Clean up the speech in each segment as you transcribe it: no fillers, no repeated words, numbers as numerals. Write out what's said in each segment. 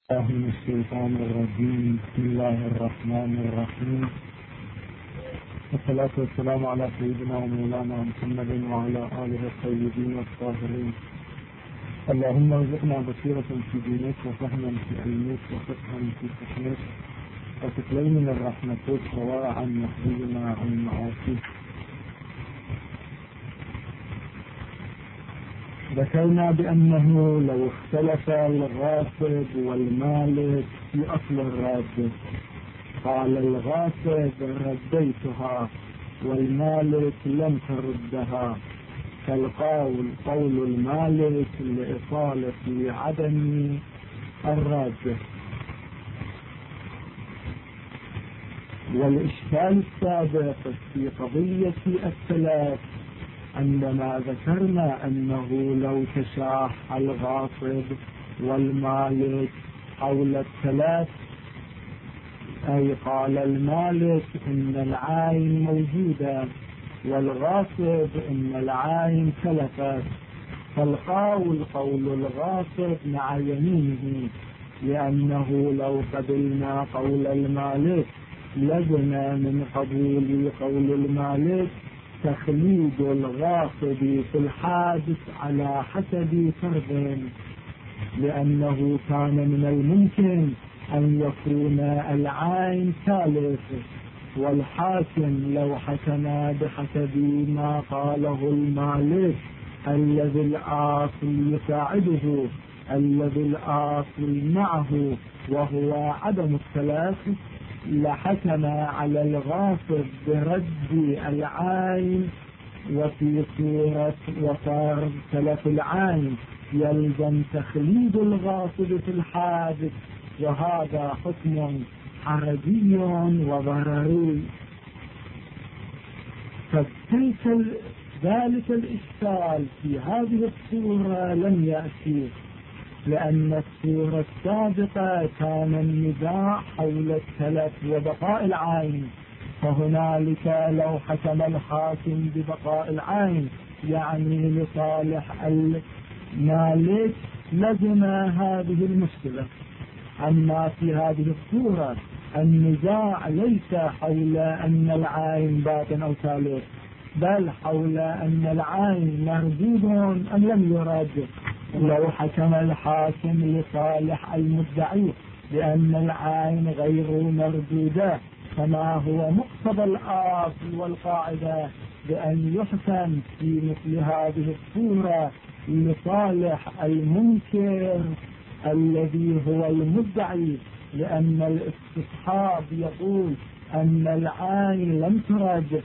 الله من الشيطان الرجيم. بسم الله الرحمن الرحيم، والصلاة والسلام على سيدنا ومولانا محمد وعلى آله الطيبين الطاهرين. اللهم ارزقنا بصيرة في دينك وفهما في علمك وفقها في فهمك وتكليم من رحمتك وورعا يحفظنا عن معاصيك. ذكرنا بأنه لو اختلف الغاصب والمالك في أصل الرد، قال الغاصب رديتها والمالك لم تردها، فالقول قول المالك لإصالة عدم الرد. والإشكال السابق في قضية الثلاث عندما ذكرنا أنه لو تشاح الغاصب والمالك حول الثلاث، أي قال المالك إن العين موجودة والغاصب إن العين تلفت، فالقول قول الغاصب مع يمينه، لأنه لو قبلنا قول المالك لزم من قبول قول المالك تخليد الغاصب في الحادث على حسب فرض، لأنه كان من الممكن أن يكون العين ثالث، والحاكم لو حكم بحسب ما قاله المالك الذي الآصل يساعده الذي الآصل معه وهو عدم الثلاث، لحكم على الغاصب برد العين وفي صورة وصار تلف العين يلزم تخليد الغاصب في الحادث، وهذا حكم حرجي وضرري. ذلك الإشكال في هذه الصورة لم يأتي، لأن الصورة السابقة كان النزاع حول التلف وبقاء العين، فهنالك لو حكم الحاكم ببقاء العين يعني لصالح المالك لزم هذه المشكلة. أما في هذه الصورة النزاع ليس حول أن العين باطن أو ثالث، بل حول أن العين مردود أم لم يرد. لو حكم الحاكم لصالح المدعي بأن العين غير مردودة، فما هو مقتضى الأصل والقاعدة بأن يحكم في مثل هذه الصورة لصالح المنكر الذي هو المدعي، لأن الاستصحاب يقول أن العين لم ترد،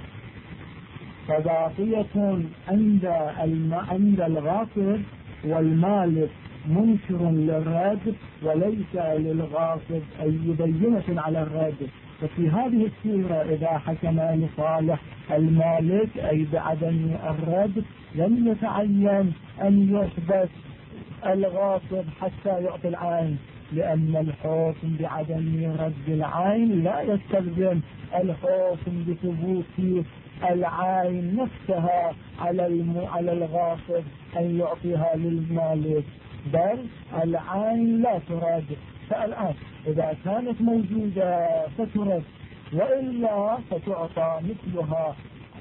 فباقية عند الغاصب والمالك منكر للرد وليس للغاصب أي بينة على الرد. ففي هذه الصورة إذا حكم لصالح المالك أي بعدم الرد لم يتعين أن يثبت الغاصب حتى يعطي العين، لأن الحكم بعدم رد العين لا يستلزم الحكم بثبوت العين نفسها على الغاصب أن يعطيها للمالك، بل العين لا ترد. فالآن إذا كانت موجودة فترد، وإلا فتعطى مثلها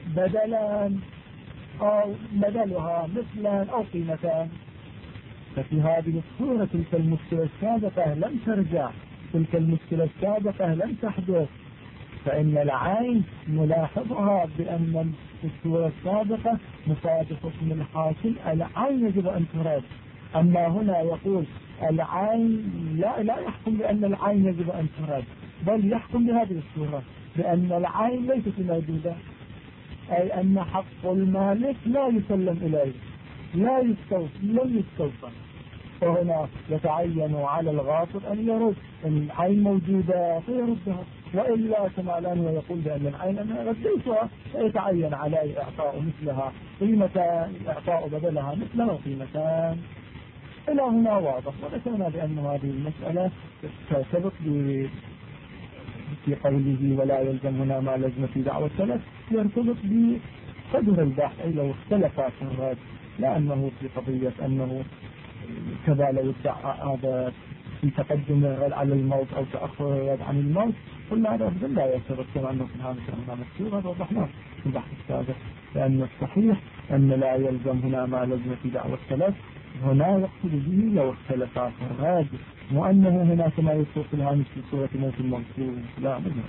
بدلها مثلا أو قيمتان. ففي هذه الصورة تلك المشكلة السابقة لم ترجع، تلك المشكلة السابقة لم تحدث، فإن العين نلاحظها بأن الصورة السابقة مصادفة من الحاكم العين يجب أن ترد. أما هنا يقول العين لا يحكم بأن العين يجب أن ترد، بل يحكم بهذه الصورة بأن العين ليست موجودة، أي أن حق المالك لا يسلم إليه، لم يستوفى، فهنا يتعين على الغاصب أن يرد إن العين موجودة فيردها، وإلا كما الآن ويقول بأن العين أنا رديتها فيتعين علي إعطاء مثلها قيمتان، إعطاء بدلها مثلها وقيمتان. إلى هنا واضح. وذكرنا بأن هذه المسألة ترتبط في قوله ولا يلزم هنا ما لزم في دعوة الثلاث، يرتبط بقدر البحث، أي لو اختلف في الرد، لأنه في قضية أنه كذا لو ادعى هذا في تقدم الرد على الموت أو تأخر الرد عن الموت، قلنا هذا أفضل لا يرتبط كما أنه في هذا مكتوب. هذا وضحناه في البحث السابق، لأن الصحيح أن لا يلزم هنا ما لزم في دعوة السلف، هنا يقصد به لو اختلفا في الرد، وأنه هنا كما يذكر في الهامش في سورة موت المنصور لا منه.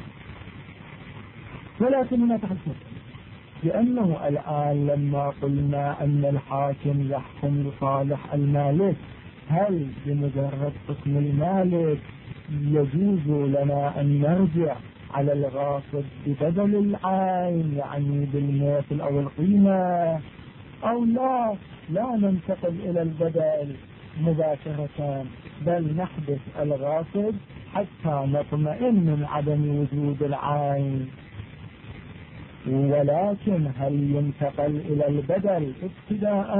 ولكن هنا تحت لأنه الآن لما قلنا أن الحاكم يحكم لصالح المالك، هل بمجرد حكم المالك يجوز لنا أن نرجع على الغاصب ببدل العين، يعني بالمثل أو القيمة، أو لا ننتقل إلى البدل مباشرة، بل نحدث الغاصب حتى نطمئن من عدم وجود العين؟ ولكن هل ينتقل إلى البدل ابتداء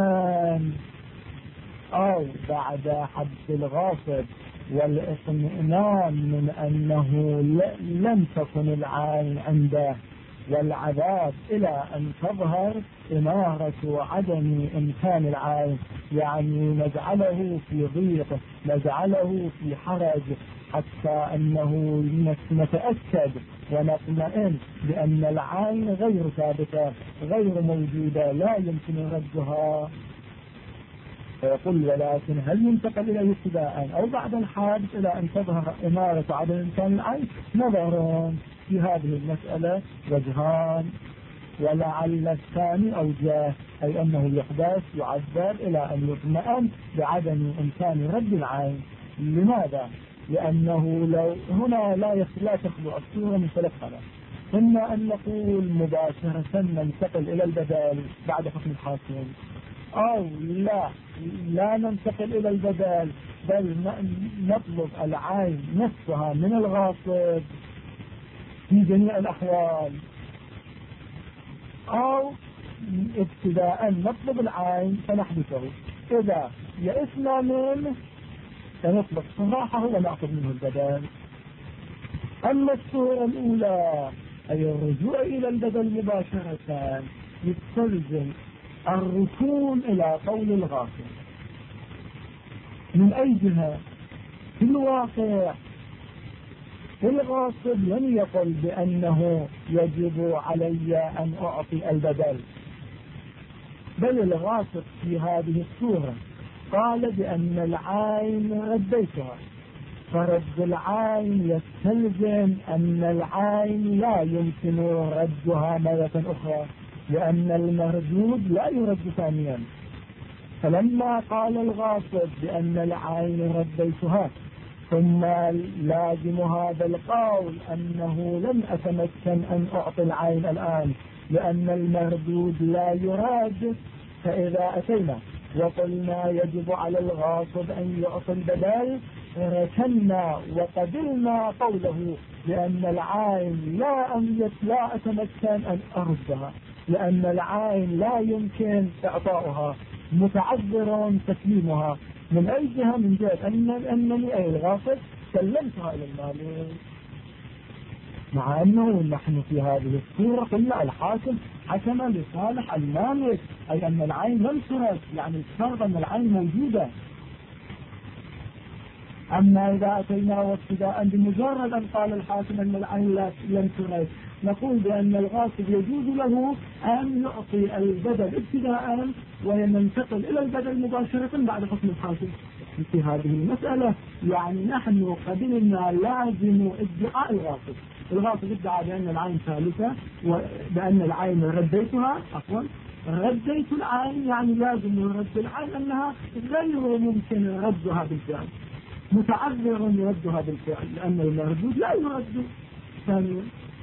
أو بعد حد الغاصب والاطمئنان من أنه لم تكن العين عنده، والعذاب إلى أن تظهر إمارة عدم إمكان العين، يعني نجعله في ضيق، نجعله في حرج، حتى أنه نتأكد ونطمئن بأن العين غير ثابتة غير موجودة لا يمكن ردها. فيقول ولكن هل ينتقل إلى ابتداء أو بعد الحادث إلى أن تظهر إمارة عدم إمكان العين؟ نظر في هذه المسألة وجهان، ولعل الثاني أوجه، أي أنه يحدث يعذب إلى أن يطمئن بعدم إمكان رد العين. لماذا؟ لأنه لو هنا لا تخلو الصورة من ثلاث حالات: إما أن نقول مباشرة ننتقل إلى البدل بعد حكم الحاكم، أو لا ننتقل إلى البدل بل نطلب العين نفسها من الغاصب في جميع الأحوال، أو ابتداء نطلب العين فنحدثه، إذا يئسنا منه سنطلق صراحه ونأخذ منه البدل. أما الصورة الأولى أي الرجوع إلى البدل مباشرة يستلزم الركون إلى قول الغاصب. من أي جهة؟ في الواقع الغاصب لم يقل بأنه يجب علي أن أعطي البدل، بل الغاصب في هذه الصورة قال بأن العين رديتها، فرد العين يستلزم أن العين لا يمكن ردها مرة أخرى، لأن المردود لا يرد ثانيا. فلما قال الغاصب بأن العين رديتها، ثم لازم هذا القول أنه لم أتمكن أن أعطي العين الآن لأن المردود لا يراد، فإذا أتينا وقلنا يجب على الغاصب أن يعطي البدل، ركنا وقبلنا قوله لأن العين لا أتمكن أن أردها، لأن العين لا يمكن إعطاؤها، متعذر تسليمها. من أي جهة؟ من جهة أنني أي الغاصب سلمتها إلى المالك، مع أنه نحن في هذه الصورة قلنا الحاكم حكم لصالح المالك، أي أن العين لم ترد، يعني الفرض أن العين موجودة. أما إذا أتينا وابتداء بمجرد أن قال الحاكم أن العين لم ترد، نقول بأن الغاصب يجوز له أن يعطي البدل ابتداء وننتقل إلى البدل مباشرة بعد حكم الحاكم في هذه المسألة. يعني نحن قبلنا لازم ادعاء الغاصب ادعى بأن العين ثالثة وبأن العين رديتها، رديت العين، يعني لازم رد العين أنها غير ممكن ردها بالفعل، متعذر يردها بالفعل، لأن المردود لا يرد ثانيا.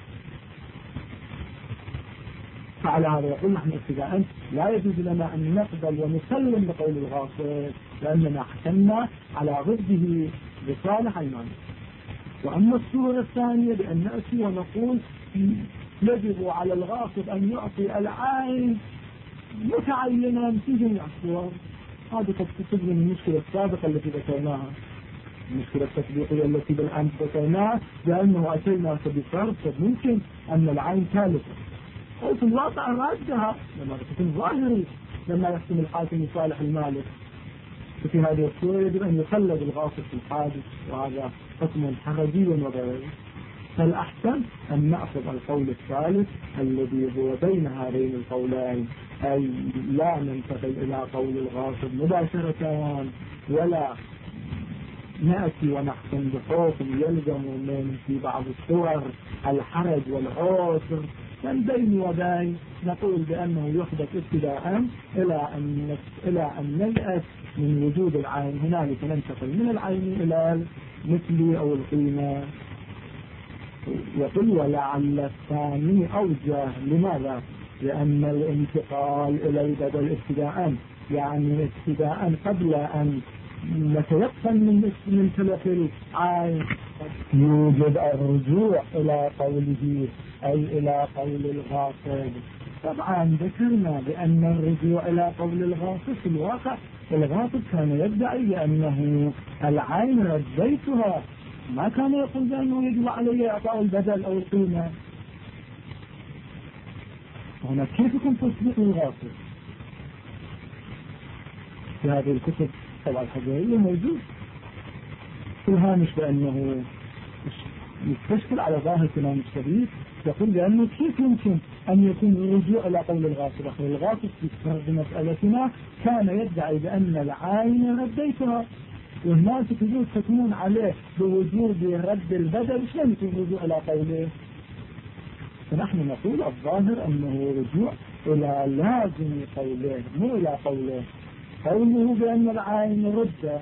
فعلى هذا يقول نحن ابتداء لا يجوز لنا أن نقبل ونسلم بقول الغاصب، لأننا حكمنا على ضده لصالح المالك. وأما الصورة الثانية بأن نأتي ونقول يجب على الغاصب أن يعطي العين متعينا في جميع الصور، هذه قد تصب من المشكلة السابقة التي ذكرناها، المشكلة التطبيقية التي بالأمس ذكرناها، بأنه أتينا بفرض ممكن أن العين ثالثة، وفي الواقع ردها لما تكون ظاهري لما يحكم الحاكم لصالح المالك. وفي هذه الصورة يجب أن يخلد الغاصب في الحادث، وهذا حكم حرجي وضروري. فالأحسن أن نأخذ القول الثالث الذي هو بين هذين القولين، أي لا ننتقل إلى قول الغاصب مباشرة، ولا نأتي ونحكم بحكم يلزم من في بعض الصور الحرج والعسر، بل بين وبين نقول بأنه يحدث ابتداء إلى أن نيأس من وجود العين. هنالك ننتقل من العين إلى المثل أو القيمة. يقول ولعل الثاني أوجه. لماذا؟ لأن الانتقال إلى البدل ابتداء، يعني ابتداء قبل أن نتيقن من تلف العين يوجد الرجوع إلى قوله أي إلى قول الغاصب. طبعا ذكرنا بأن الرجوع إلى قول الغاصب في الواقع الغاصب كان يدعي بأنه العين رديتها، ما كان يقول بأنه يجب علي إعطاء البدل أو القيمة. هنا كيف يكون تصديق الغاصب؟ في هذه الكتب طبعا الحجرية موجود في الهامش بأنه يستشكل على ظاهر كلام الشريف، يقول بأنه كيف يمكن أن يكون الرجوع إلى قول الغاصب. الغاصب في فرض مسألتنا كان يدعي بأن العين رديتها، والناس تجوز تكون عليه بوجود رد البدل، شلون يكون رجوع إلى قوله؟ فنحن نقول الظاهر أنه رجوع إلى لازم قوله مو إلى قوله. قوله بأن العين رد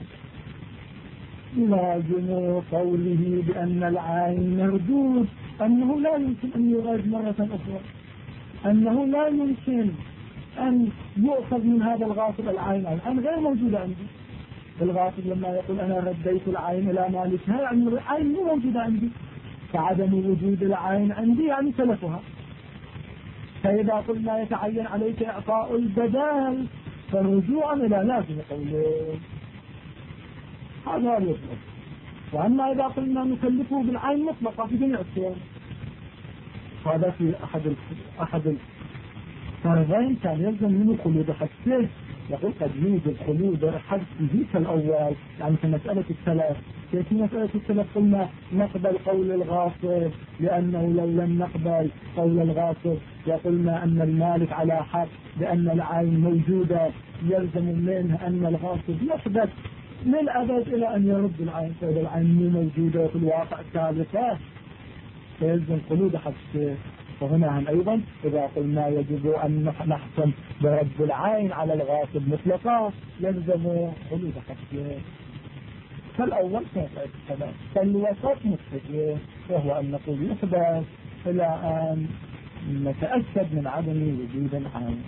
لازم قوله بأن العين مردود، أنه لا يمكن أن يراد مرة أخرى، أنه لا يمكن أن يؤخذ من هذا الغاصب العين. العين غير موجودة عندي. الغاصب لما يقول أنا رديت العين إلى مالكها يعني العين مو موجودة عندي، فعدم وجود العين عندي يعني تلفها. فإذا قلنا يتعين عليك إعطاء البدال فالرجوع إلى لازم قوله هذا يطلق. وأما إذا قلنا نكلفه بالعين مطلقة في جميع الصور، هذا في أحد الفرضين كان يلزم منه خلود حدثه. يقول قد يوجد خلود حدثه كالأول، يعني في مسألة الثلاث. في مسألة الثلاث قلنا نقبل قول الغاصب، لأنه لو لم نقبل قول الغاصب وقلنا أن المالك على حق بأن العين موجودة، يلزم منه أن الغاصب يثبت للأبد إلى أن يرد العين، فإذا العين موجودة في الواقع الثالثة فيلزم خلود حدثه. وهنا أيضا إذا قلنا يجب أن نحكم برد العين على الغاصب مطلقا يلزم خلود حدثه. فالأول كيف الكلام، فالوسط متجه، وهو أن نقول يحدث إلى أن نتأكد من عدم وجود العين.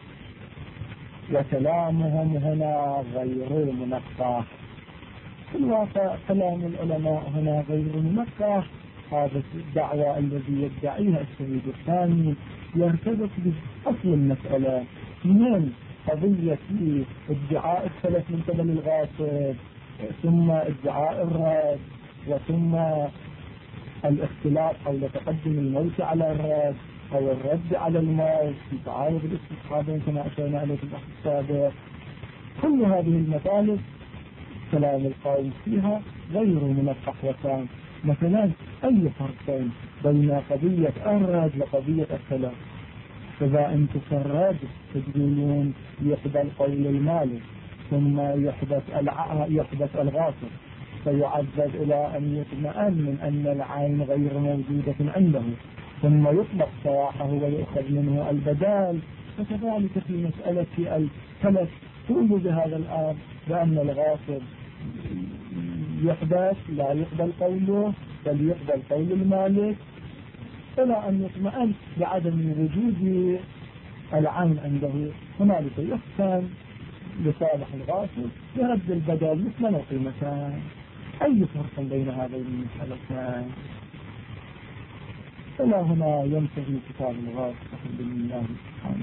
وكلامهم هنا غير منقح. في الواقع كلام العلماء هنا غير منقح. هذا الدعوة الذي يدعيها الشهيد الثاني يرتبط بأصل المسألة من قضية ادعاء الثلاث من قبل الغاصب، ثم ادعاء الرد، وثم الاختلاف حول تقدم الموت على الرد أو الرد على الموت في تعارض الاستصحابين كما أشرنا عليه في البحث السابق. كل هذه المطالب كلام القائل فيها غير منقح وتام. مثلا أي فرق بين قضية الرد وقضية الثلاث؟ إذا أنت في الرد تقولون يقبل قول المالك ثم يحدث الغاصب فيعذب إلى أن يطمئن من أن العين غير موجودة عنده، ثم يطلق سواحه ويؤخذ منه البدال. فكذلك في مسألة الثلاث تقول بهذا الآن بأن الغاصب يحدث لا يقبل قوله بل يقبل قول المالك إلى أن يطمئن بعدم وجود العين عنده. هنالك يحسن لصالح الغاصب يرد البدل مثل ما قيمتان. أي فرق بين هذين المسألتين؟ إلى هنا ينتهي كتاب الغاصب بحمد الله سبحانه.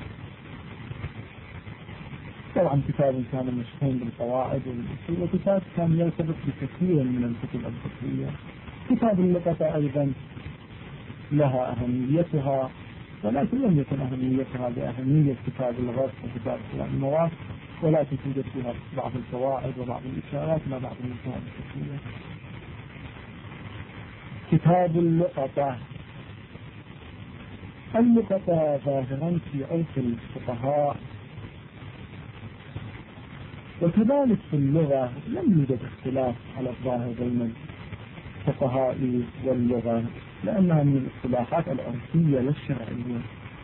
طبعا كتاب كان مشهور بالقواعد والأصول، وكتاب كان يرتبط بكثير من الكتب الفقهية. كتاب اللقطة أيضا لها أهميتها، ولكن لم يكن أهميتها بأهمية كتاب الغاصب وكتاب المواقف، ولكن توجد فيها بعض الفوائد وبعض الإشارات مع بعض المسائل الفقهية. كتاب اللقطة. اللقطة ظاهرا في عرف الفقهاء وكذلك في اللغة لم يوجد اختلاف على الظاهر بين الفقهاء واللغة، لأنها من الاصطلاحات العرفية لا الشرعية.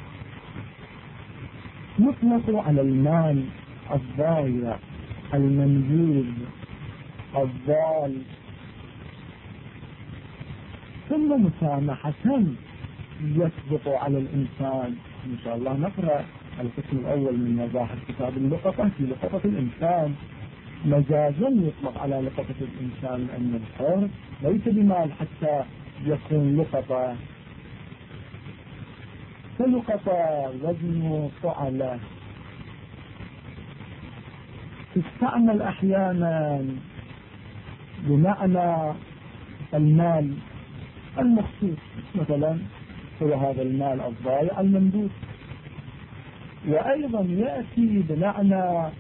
يطلق على المال الضايع المنبوذ الضال، ثم مسامحة يسبق على الإنسان. إن شاء الله نقرأ القسم الأول من مظاهر كتاب اللقطة في لقطة الإنسان. مجازا يطلق على لقطة الإنسان لأن الحر ليس بمال حتى يكون لقطة. فلقطة وزن فعلة تستعمل أحيانا بمعنى المال المخصوص، مثلا هو هذا المال الضائع الممدود، وأيضا يأتي بمعنى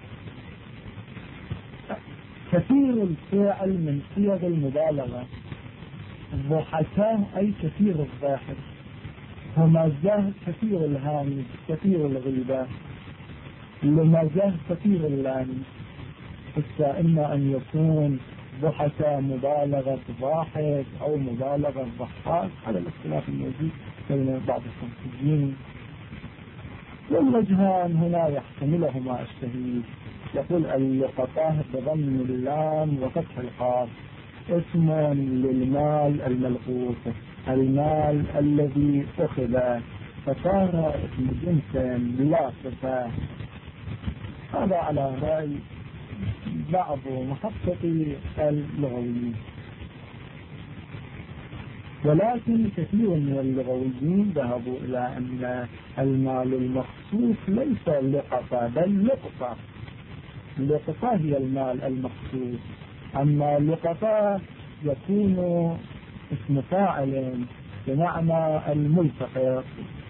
كثير الفعل من صيغ المبالغة. ضحكاه أي كثير الضاحك، همزاه كثير الهامس كثير الغيبة، لمزاه كثير اللامس. إما أن يكون ضحك مبالغة ضاحك أو مبالغة ضحاك على الاختلاف الموجود بين بعض الصنفيين. والوجهان هنا يحتملهما الشهيد. يقول اللقطة بضم اللام وفتح القاف اسم للمال الملقوط، المال الذي أخذ، فصار اسم جنس بلا صفة. هذا على رأي بعض محققي اللغويين، ولكن كثير من اللغويين ذهبوا إلى أن المال المخصوص ليس لقطة بل لقطة. اللقطة هي المال المخصوص، أما اللقطة يكون اسم فاعل بمعنى الملتقط.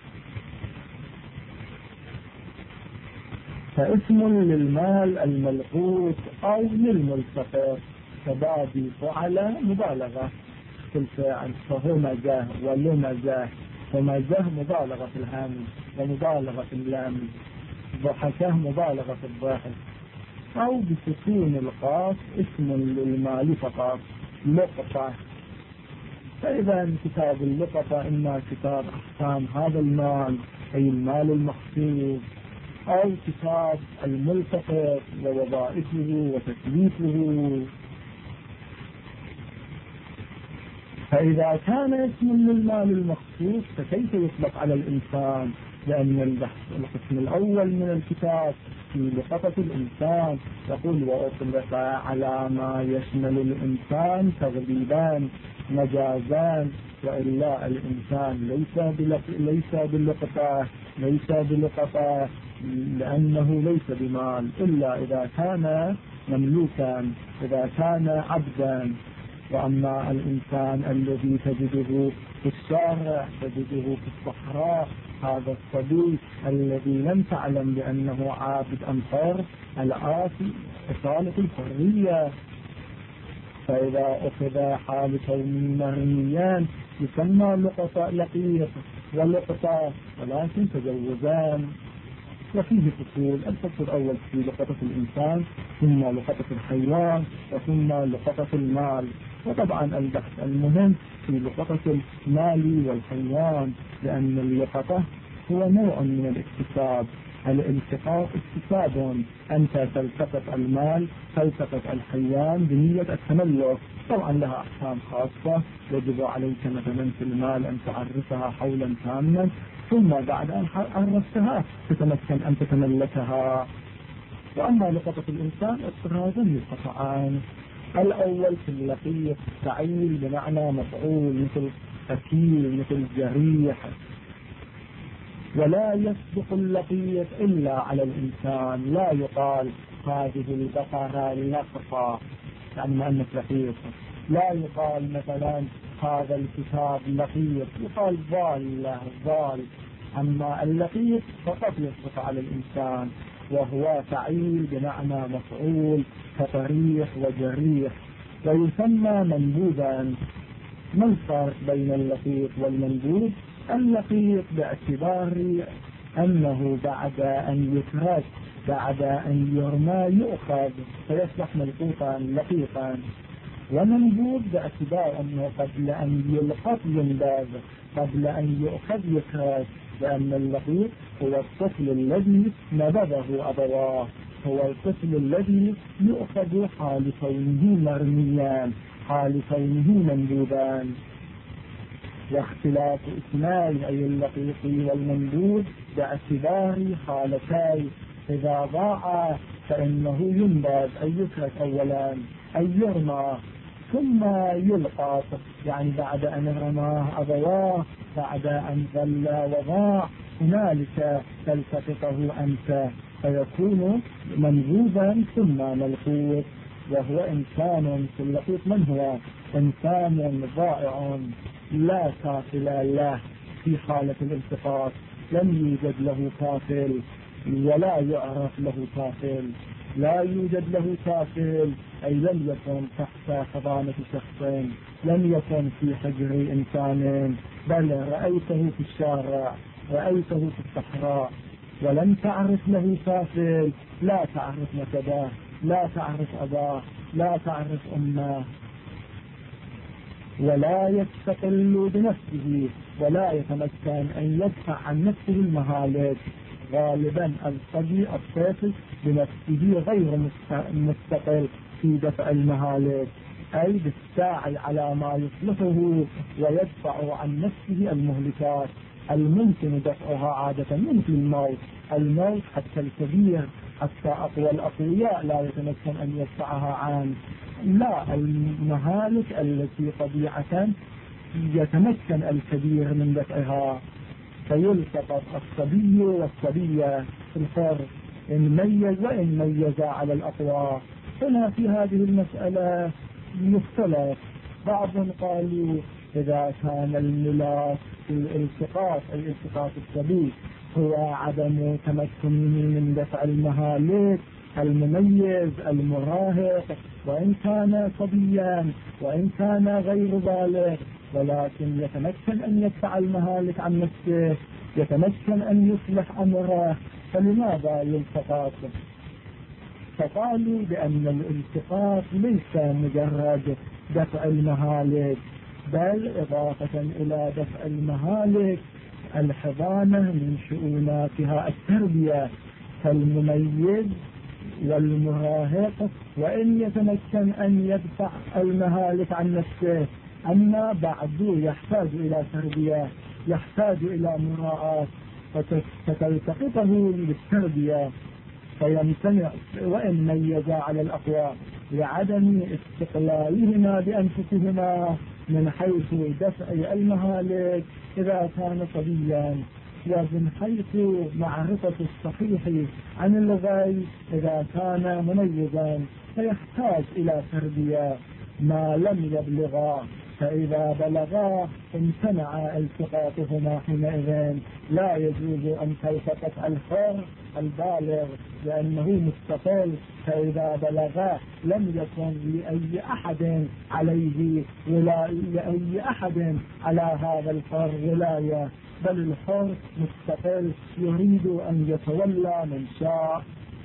فاسم للمال الملقوط أو للملتقط كباب فعل مبالغة في الفعل، فهمزة ولمزة. همزة مبالغة في الهامس ومبالغة في اللام، ضحكه مبالغة في الضاحك. أو بسكون القاف اسم للمال فقط لقطة. فإذا كتاب اللقطة إما كتاب أحكام هذا المال أي المال المخصوص، أو كتاب الملتقط ووظائفه وتكليفه. فإذا كان اسم للمال المخصوص فكيف يطلق على الإنسان؟ لأن القسم الأول من الكتاب في لقطة الإنسان يقول وأطلق على ما يشمل الإنسان تغليبان مجازان، وإلا الإنسان ليس بلقطة لأنه ليس بمال إلا إذا كان مملوكا، إذا كان عبدا. وأما الإنسان الذي تجده في الشارع تجده في الصحراء، هذا الصبي الذي لم تعلم بأنه عابد أم حر، الآتي إصالة الحرية. فإذا أخذ حال كونه مرميان يسمى لقيط ولقطة، ولكن تجوزان. وفيه فصول، الفصل الأول في لقطة الإنسان، ثم لقطة الحيوان، وثم لقطة المال. وطبعا البحث المهم في لقطة المال والحيوان، لأن اللقطة هو نوع من الاكتساب. الالتقاط اكتساب، أنت تلتقط المال تلتقط الحيوان بنية التملك. طبعا لها أحكام خاصة، يجب عليك مثلا في المال أن تعرفها حولا تاما، ثم بعد أن عرفتها تتمكن أن تتملكها. وأما لقطة الإنسان اضطرازا للقطعان. الأول في اللقيط تعيل بمعنى مفعول، مثل أكيل مثل جريح. ولا يسبق اللقيط إلا على الإنسان، لا يقال هذه البقرة لقطة يعني مؤنث لقيط، لا يقال مثلا هذا الكتاب لقيط، يقال ضال. أما اللقيط فقط يسبق على الإنسان. وهو فعيل بمعنى مفعول كطريح وجريح، ويسمى منبوذا. ما الفرق بين اللقيط والمنبوذ؟ اللقيط باعتبار أنه بعد أن يترك، بعد أن يرمى يؤخذ فيصبح ملقوطا لقيطا، ومنبوذ باعتبار أنه قبل أن يلقط ينباذ، قبل أن يؤخذ يترك، لأن اللقيط هو الطفل الذي نبذه أبواه، هو الطفل الذي يؤخذ حال كونه مرميا، حال كونه منبوذا. واختلاف اسماء أي اللقيط والمنبوذ باعتبار حالتين: إذا ضاع فإنه ينبذ أي يترك أولا أي يرمى، ثم يلقط، يعني بعد أن رماه أبواه، بعد أن ظل وضاع، هنالك تلتقطه أنت فيكون منبوذا ثم ملقوط. وهو إنسان في اللقيط من هو؟ إنسان ضائع لا كافل له في حالة الالتقاط، لم يوجد له كافل ولا يعرف له كافل، لا يوجد له كافل أي لم يكن تحت حضانة شخص، لم يكن في حجر إنسان، بل رأيته في الشارع، رأيته في الصحراء ولم تعرف له كافل، لا تعرف نسبه، لا تعرف أباه، لا تعرف أمه، ولا يستقل بنفسه، ولا يتمكن أن يدفع عن نفسه المهالك. غالبا الصبي الطفل بنفسه غير مستقل في دفع المهالك، أي بالساعي على ما يصلحه ويدفع عن نفسه المهلكات الممكن دفعها عادة مثل الموت. الموت حتى الكبير، حتى أقوى الأقوياء لا يتمكن أن يدفعها عنه، لا المهالك التي طبيعة يتمكن الكبير من دفعها. فيلتقط الصبي والصبية في الفرق إن ميز وإن ميز على الأقوى. هنا في هذه المسألة مختلف، بعض قالوا إذا كان الملاك في الالتقاط أي التقاط الصبي هو عدم تمكنه من دفع المهالك، المميز المراهق وإن كان صبيا وإن كان غير بالغ، ولكن يتمكن أن يدفع المهالك عن نفسه، يتمكن أن يصلح أمره، فلماذا يلتقط؟ فقالوا بأن الالتقاط ليس مجرد دفع المهالك، بل إضافة إلى دفع المهالك الحضانة من شؤوناتها التربية، فالمميز والمراهق وإن يتمكن أن يدفع المهالك عن نفسه، أما بعد يحتاج إلى تربية، يحتاج إلى مراعاة، فتلتقطه للتربية فيمتنع وإن ميز على الأقوى لعدم استقلالهما بأنفسهما من حيث دفع المهالك إذا كان صبيا، ومن حيث معرفة الصحيح عن الغي إذا كان مميزا، فيحتاج إلى تربية ما لم يبلغا، فإذا بلغا امتنع التقاطهما حينئذ. لا يجوز أن تلتقط الحر البالغ لأنه مستقل، فإذا بلغا لم يكن لأي أحد عليه ولا لأي أحد على هذا الحر ولاية، بل الحر مستقل يريد أن يتولى من شاء.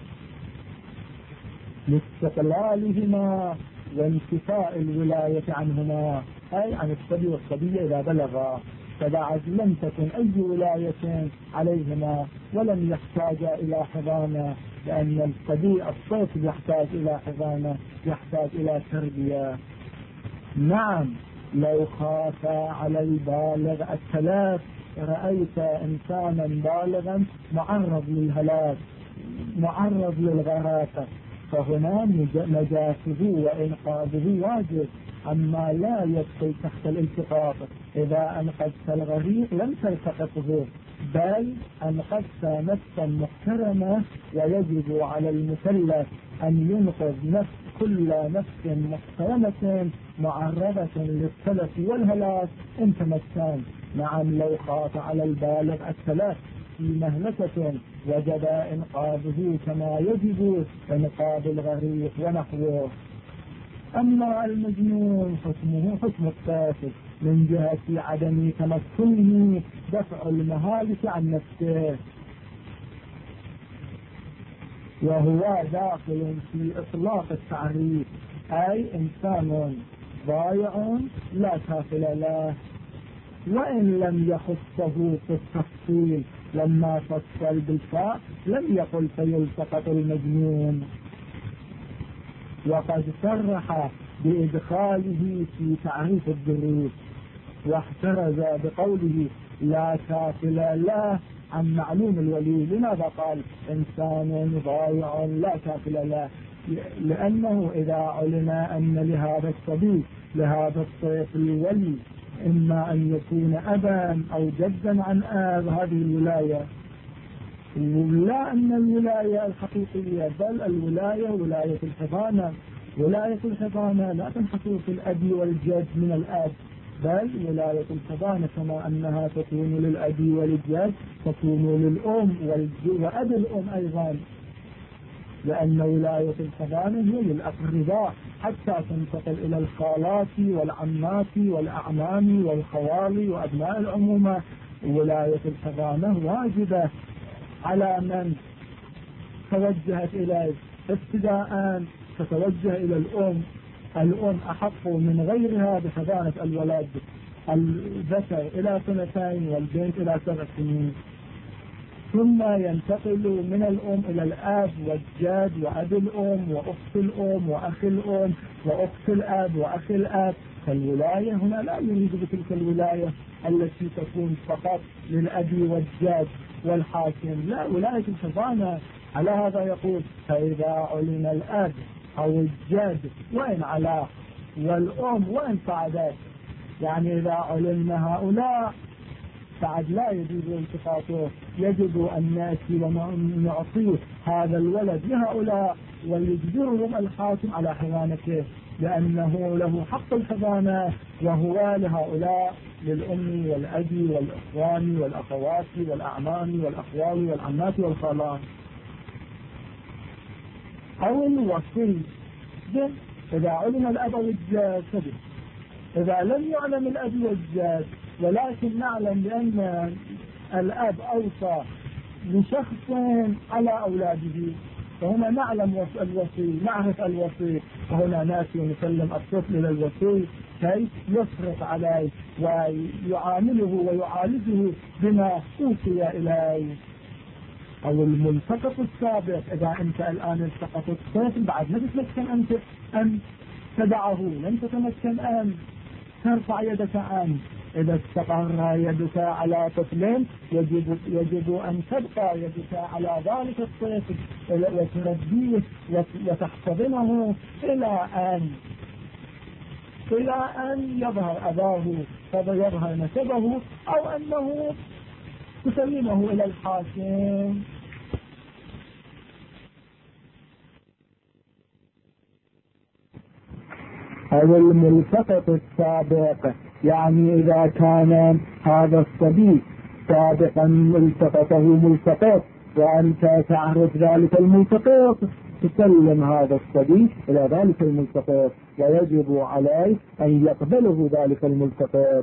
لاستقلالهما وانتفاء الولاية عنهما، أي عن الصبي والصبية إذا بلغا، فبعد لم تكن أي ولاية عليهما ولم يحتاجا إلى حضانة، لأن الصبي الطفل يحتاج إلى حضانة، يحتاج إلى تربية. نعم، لو خاف على البالغ التلاف، رأيت إنسانا بالغا معرض للهلاك، معرض للغرق، فهنا نجاته وإنقاذه واجب، أما لا يدخل تحت الالتقاط. إذا أنقذت الغريق لم تلتقطه، بل أنقذت نفسا محترمة، ويجب على المكلف أن ينقذ كل نفس محترمة معرضة للتلف والهلاك إن تمكن. نعم، لو خاف على البالغ التلف في مهلكة وجب إنقاذه كما يجب إنقاذ الغريق ونحوه. أما المجنون حكمه حكم الطفل من جهة عدم تمكنه دفع المهالك عن نفسه، وهو داخل في إطلاق التعريف، أي إنسان ضائع لا كافل له، وإن لم يخصه في التفصيل لما فصل بالفاء لم يقل فيلتقط المجنون، وقد صرح بإدخاله في تعريف الدروس واحترز بقوله لا كافل له عن معلوم الولي. لماذا قال إنسان ضائع لا كافل له؟ لأنه إذا علم أن لهذا الصبي لهذا الطفل الولي إما أن يكون أبا أو جدا عن آب، هذه الولاية، لا أن الولاية الحقيقية، بل الولاية ولاية الحضانة. ولاية الحضانة لا تنحصر في الأب والجد من الأب، بل ولاية الحضانة كما أنها تكون للأب والجد تكون للأم وأب الأم أيضا، لأن ولاية الحضانة هي للأقرباء حتى تنتقل إلى الخالات والعمات والأعمام والخوال وأبناء العمومة. ولاية الحضانة واجبة على من توجهت إليه، ابتداء تتوجه إلى الأم. الأم أحق من غيرها بحضانة الولد الذكر إلى 2 والبنت إلى 7 سنين، ثم ينتقل من الأم إلى الأب والجد وأب الأم وأخت الأم وأخ الأم وأخت الأب وأخ الأب. فالولاية هنا لا يريد بتلك الولاية التي تكون فقط للأب والجد والحاكم، لا، ولاية الحضانة. على هذا يقول فإذا علم الأب أو الجد وإن علا والأم وإن صعدت، يعني إذا علمنا هؤلاء بعد لا يجوز التقاطه، يجب أن نأتي ونعطيه هذا الولد لهؤلاء ويجبرهم الحاكم على حضانته، لأنه له حق الحضانة، وهو لهؤلاء للأم والأب والإخوان والأخوات والأعمام والأخوال والعمات والخالات. أو الوصي إذا علم الأب والجد، إذا لم يعلم الأب والجد ولكن نعلم بأن الأب أوصى لشخص على أولاده، فهنا نعلم الوصي، نعرف الوصي، وهنا ناتي ونسلم الطفل للوصي كي يصرف عليه ويعامله ويعالجه بما أوصي إليه. أو الملتقط السابق، إذا أنت الآن التقط الطفل بعد ما تتمكن أنت أن تدعه، لن تتمكن أن ترفع يدك عنه. إذا استقر يدك على طفل يجب أن تبقى يدك على ذلك الطفل وتربيه وتحتضنه إلى أن يظهر أباه فيظهر نسبه، أو أنه تسلمه إلى الحاكم. أو الملتقط السابق، يعني إذا كان هذا الصبي سابقا التقطه ملتقط وأنت تعرف ذلك الملتقط، تسلم هذا الصبي إلى ذلك الملتقط، ويجب عليه أن يقبله ذلك الملتقط.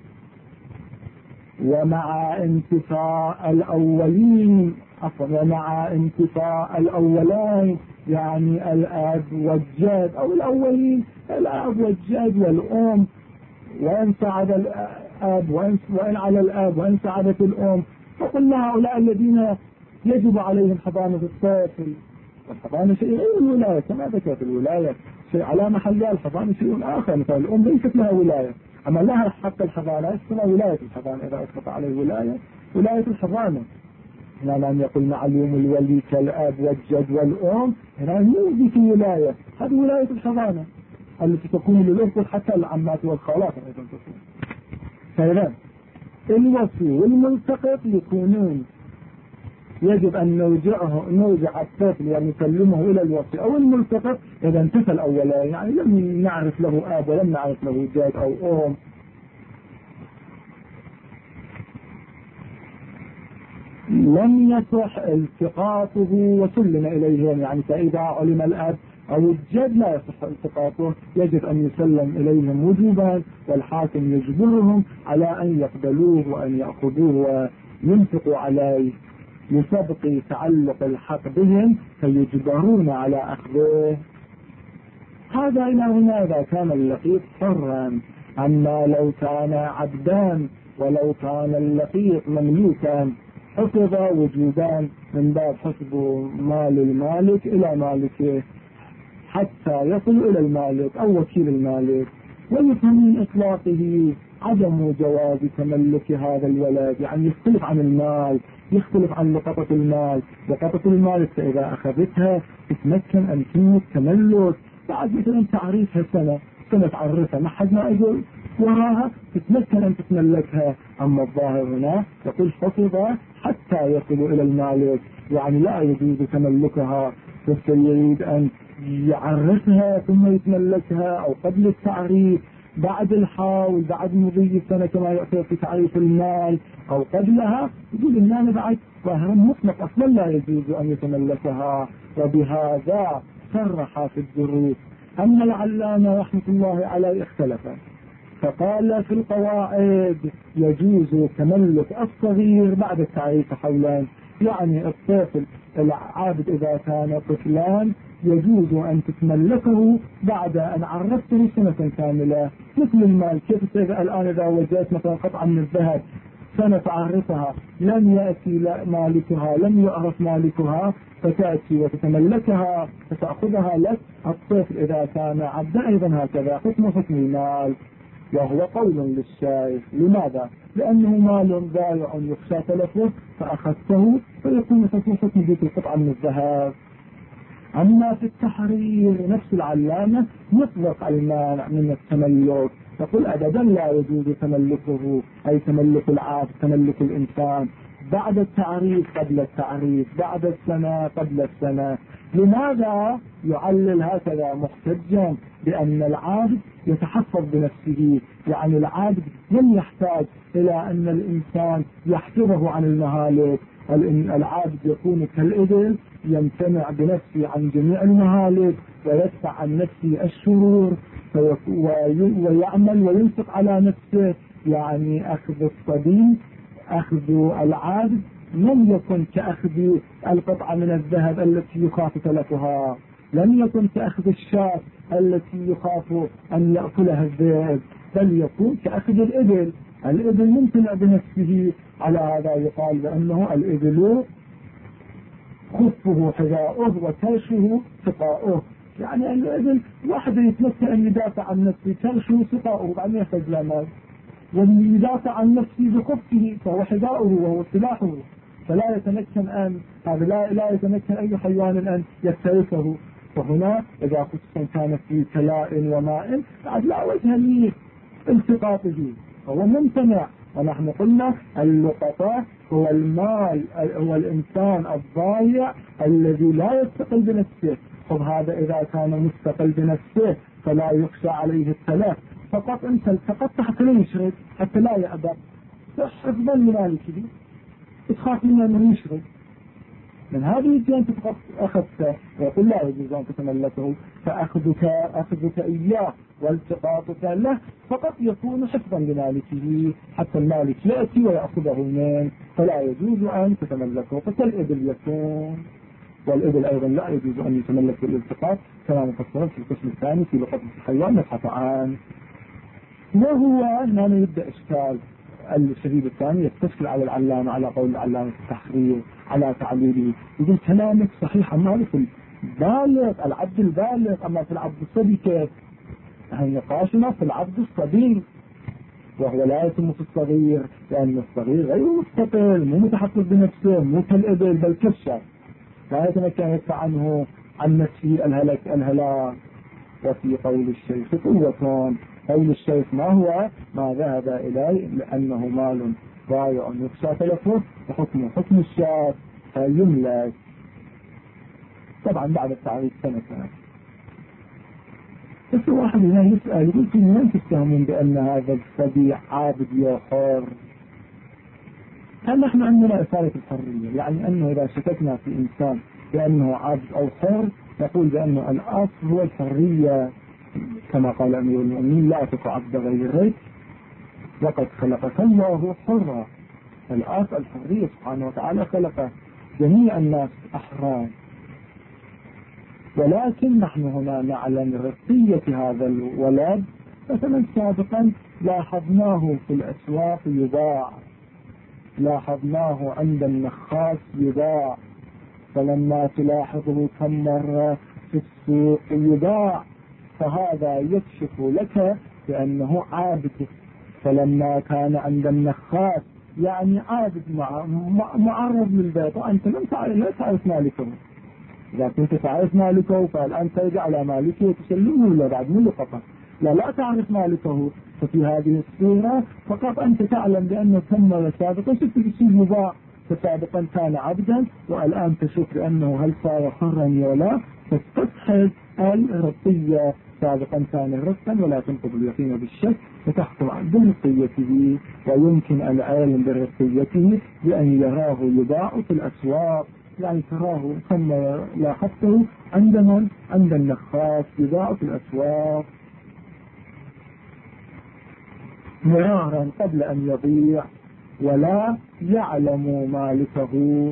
ومع انتفاء الأولين ومع انتفاء الأولين، يعني الأب والجد أو الأولين الأب والجد والأم، وإن صعد الأب وإن على الأب وإن صعدت الأم، فقل هؤلاء الذين يجب عليهم حضانة الطفل. الحضانة شيء غير الولاية كما ذكرت، الولاية شيء على محلها، الحضانة شيء آخر. مثلا الأم ليست لها ولاية، أما لها حق الحضانة اسمها ولاية الحضانة، إذا أسقط عليه ولاية الحضانة. هنا لم يقل معلوم الولي كالأب والجد والأم، هنا يوجد في ولاية، هذه ولاية الحضانة التي تكون للأخوة حتى العمات والخالات أيضا تكون. فإذا الوصي والملتقط يكونون يجب أن نرجع الطفل ونسلمه إلى الوصي أو الملتقط إذا انتفى الأولين، يعني لم نعرف له أب ولم نعرف له جد أو أم. لم يصح التقاطه وسلم إليهم، يعني فإذا علم الأب أو الجد لا يصح التقاطه، يجب أن يسلم إليهم وجوبا، والحاكم يجبرهم على أن يقبلوه وأن يأخذوه وينفقوا عليه لسبق تعلق الحق بهم فيجبرون على أخذه. هذا إلى هنا إذا كان اللقيط حرا. أما لو كان عبدان ولو كان اللقيط مملوكا حفظ وجودان من باب حفظ مال المالك إلى مالكه حتى يصل إلى المالك أو وكيل المالك. ويفهم من إطلاقه عدم جواز تملك هذا الولد، يعني يختلف عن المال، يختلف عن لقطة المال. لقطة المال فإذا أخذتها تتمكن أن تملك تملك بعد مثلا تعريفها سنة تعرفها ما حد ما يقول وراها تتمكن أن تتملكها. أما الظاهر هنا يقول حفظ حتى يصل إلى المالك، يعني لا يجوز تملكها، بس يريد أن يعرفها ثم يتملكها أو قبل التعريف بعد الحول بعد مضي السنة كما يعطي في تعريف المال أو قبلها، يقول إن أنا بعد ظاهر مطلق أصلا لا يجوز أن يتملكها. وبهذا صرح في الدروس. أما العلامة رحمة الله عليه اختلف، فقال في القواعد يجوز تملك الصغير بعد التعريف حولا، يعني الطفل العابد إذا كان طفلان يجوز أن تتملكه بعد أن عرفته سنة كاملة. مثل المال، كيف الآن إذا وجدت مثلا قطعة من الذهب سنة تعرفها لم يأتي مالكها، لم يعرف مالكها، فتأتي وتتملكها فتأخذها لك. الطفل إذا كان عبدا أيضا هكذا حكم المال. وهو قول للشيخ. لماذا؟ لأنه مال ضائع يخشى تلفه فأخذته فيكون حكم ذيك القطعة من الذهب. أما في التحرير نفس العلامة يطلق المانع من التملك، يقول أبدا لا يجوز تملكه، أي تملك العبد تملك الإنسان بعد التعريف قبل التعريف، بعد السنة قبل السنة. لماذا يعلل هكذا؟ محتجا بأن العبد يتحفظ بنفسه، يعني العبد لم يحتاج إلى أن الإنسان يحفظه عن المهالك. العبد يكون كالإبل يمتنع بنفسه عن جميع المهالك ويدفع عن نفسه الشرور ويعمل وينفق على نفسه. يعني أخذ الصبي أخذ العبد لم يكن كأخذ القطعة من الذهب التي يخاف تلفها، لم يكن كأخذ الشاة التي يخاف أن يأكلها الذئب، بل يكون كأخذ الإبل. الإبل ممتنع بنفسه، على هذا يقال بأنه الإبل خفه حذاؤه وكرشه سقاؤه. يعني الإبل واحد يتمكن أن يدافع عن نفسه، كرشه سقاؤه بعدين يحتاج لمال، ويدافع عن نفسه بخفه فهو حذاؤه وهو سلاحه، فلا يتمكن أن هذا لا يتمكن أي حيوان أن يفترسه. وهنا إذا خصوصا كان في كلاء وماء بعد لا وجه لالتقاطه، هو ممتنع. ونحن قلنا اللقطة هو المال، هو الإنسان الضايع الذي لا يستقل بنفسه. طب هذا إذا كان مستقل بنفسه فلا يخشى عليه التلف، فقط أنت التقطت حتى لا يشرد، حتى لا يأبى، حفظا لمالكه، تخاف منه أنه يشرد. من هذه الجهة فقط أخذته، ويقول لا يجوز أن تتملكه، فأخذك إياه والتقاطك له فقط يكون حفظا لمالكه حتى المالك يأتي ويأخذه منه، فلا يجوز أن تتملكه. فكالإبل يكون، والإبل أيضا لا يجوز أن يتملك بالالتقاط كما مفسرين في القسم الثاني في لقطة الحيوان نبحث عنه. وهو هنا يبدأ إشكال الشديد الثاني يستشكل على العلامة، على قول العلامة في التحرير على تعليله، يقول كلامك صحيح أما في البالغ العبد البالغ، أما في العبد الصبي كيف؟ نقاشنا في العبد الصغير، وهو لا يتم في الصغير لأن الصغير غير مستقل، مو متحفظ بنفسه، مو كالإبل بل كالشاة، لا يتمكن يدفع عنه عن نفسه الهلاك. وفي قول الشيخ قوة، قول الشيخ ما هو ما ذهب إليه لأنه مال ضائع يخشى تلفه وحكمه حكم الشاة فيملك طبعا بعد التعريف سنة. بس واحد هنا يسأل يقول من تتهمون بأن هذا الصبي عابد يا حر؟ هل نحن عندنا إثارة الحرية، يعني أنه إذا شككنا في إنسان بأنه عبد أو حر نقول بأنه الأصل هو الحرية، كما قال أمير المؤمنين لا تطع عبد غيرك وقد خلقك الله حرا. الأصل الحرية، سبحانه وتعالى خلق جميع الناس أحرار، ولكن نحن هنا نعلم رقية هذا الولد. مثلا سابقا لاحظناه في الأسواق يباع، لاحظناه عند النخاس يباع، فلما تلاحظه كم مرة في السوق يباع فهذا يكشف لك بأنه عابد. فلما كان عند النخاس يعني عابد معرض للبيع، وأنت لا تعرف مالكه. إذا كنت تعرف مالكه فالآن ترجع على مالكه وتسلمه ولا بعد منه فقط. لا تعرف مالكه، ففي هذه الصورة فقط أنت تعلم بأنه تم سابقا شفت بشيء مباع، فسابقا كان عبدا والآن تشوف بأنه هل صار حرا ولا، فتستصحب الرقية. سابقا كان رقا ولا تنقض اليقين بالشك، فتحكم برقيته، ويمكن العلم برقيته بأن يراه يباع في الأسواق، يعني تراه ثم لاحظته عندما عند النخاس يباع في الأسواق مرارا قبل أن يضيع، ولا يعلم مالكه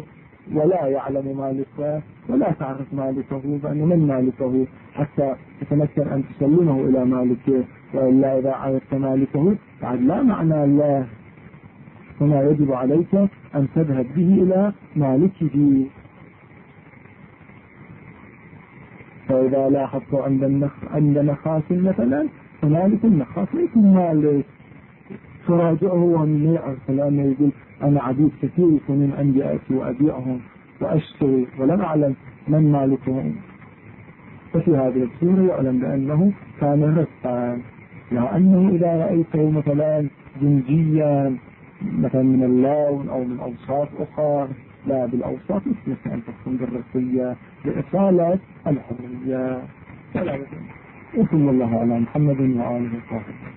ولا تعرف مالكه بأنه من مالكه حتى تتمكن أن تسلمه إلى مالكه. وإلا إذا عرفت مالكه بعد لا معنى الله، هنا يجب عليك أن تذهب به إلى مالكه. فإذا لاحظت عند نخاس مثلا فمالك النخاس ليس مالك، تراجعه ومن يعرف، لأنه يقول أنا عبيد كثير من عندي أتي وأبيعهم وأشتري ولم أعلم من مالكهم. ففي هذه الصورة يعلم بأنه كان رفقا، لأنه إذا رأيته مثلا جنجيا مثلا من اللون أو من أوصاف أخرى لا بالأوصاف مثل أن تكون بالرقية لإصالة الحرية. وصلى الله على محمد وآله وصحبه.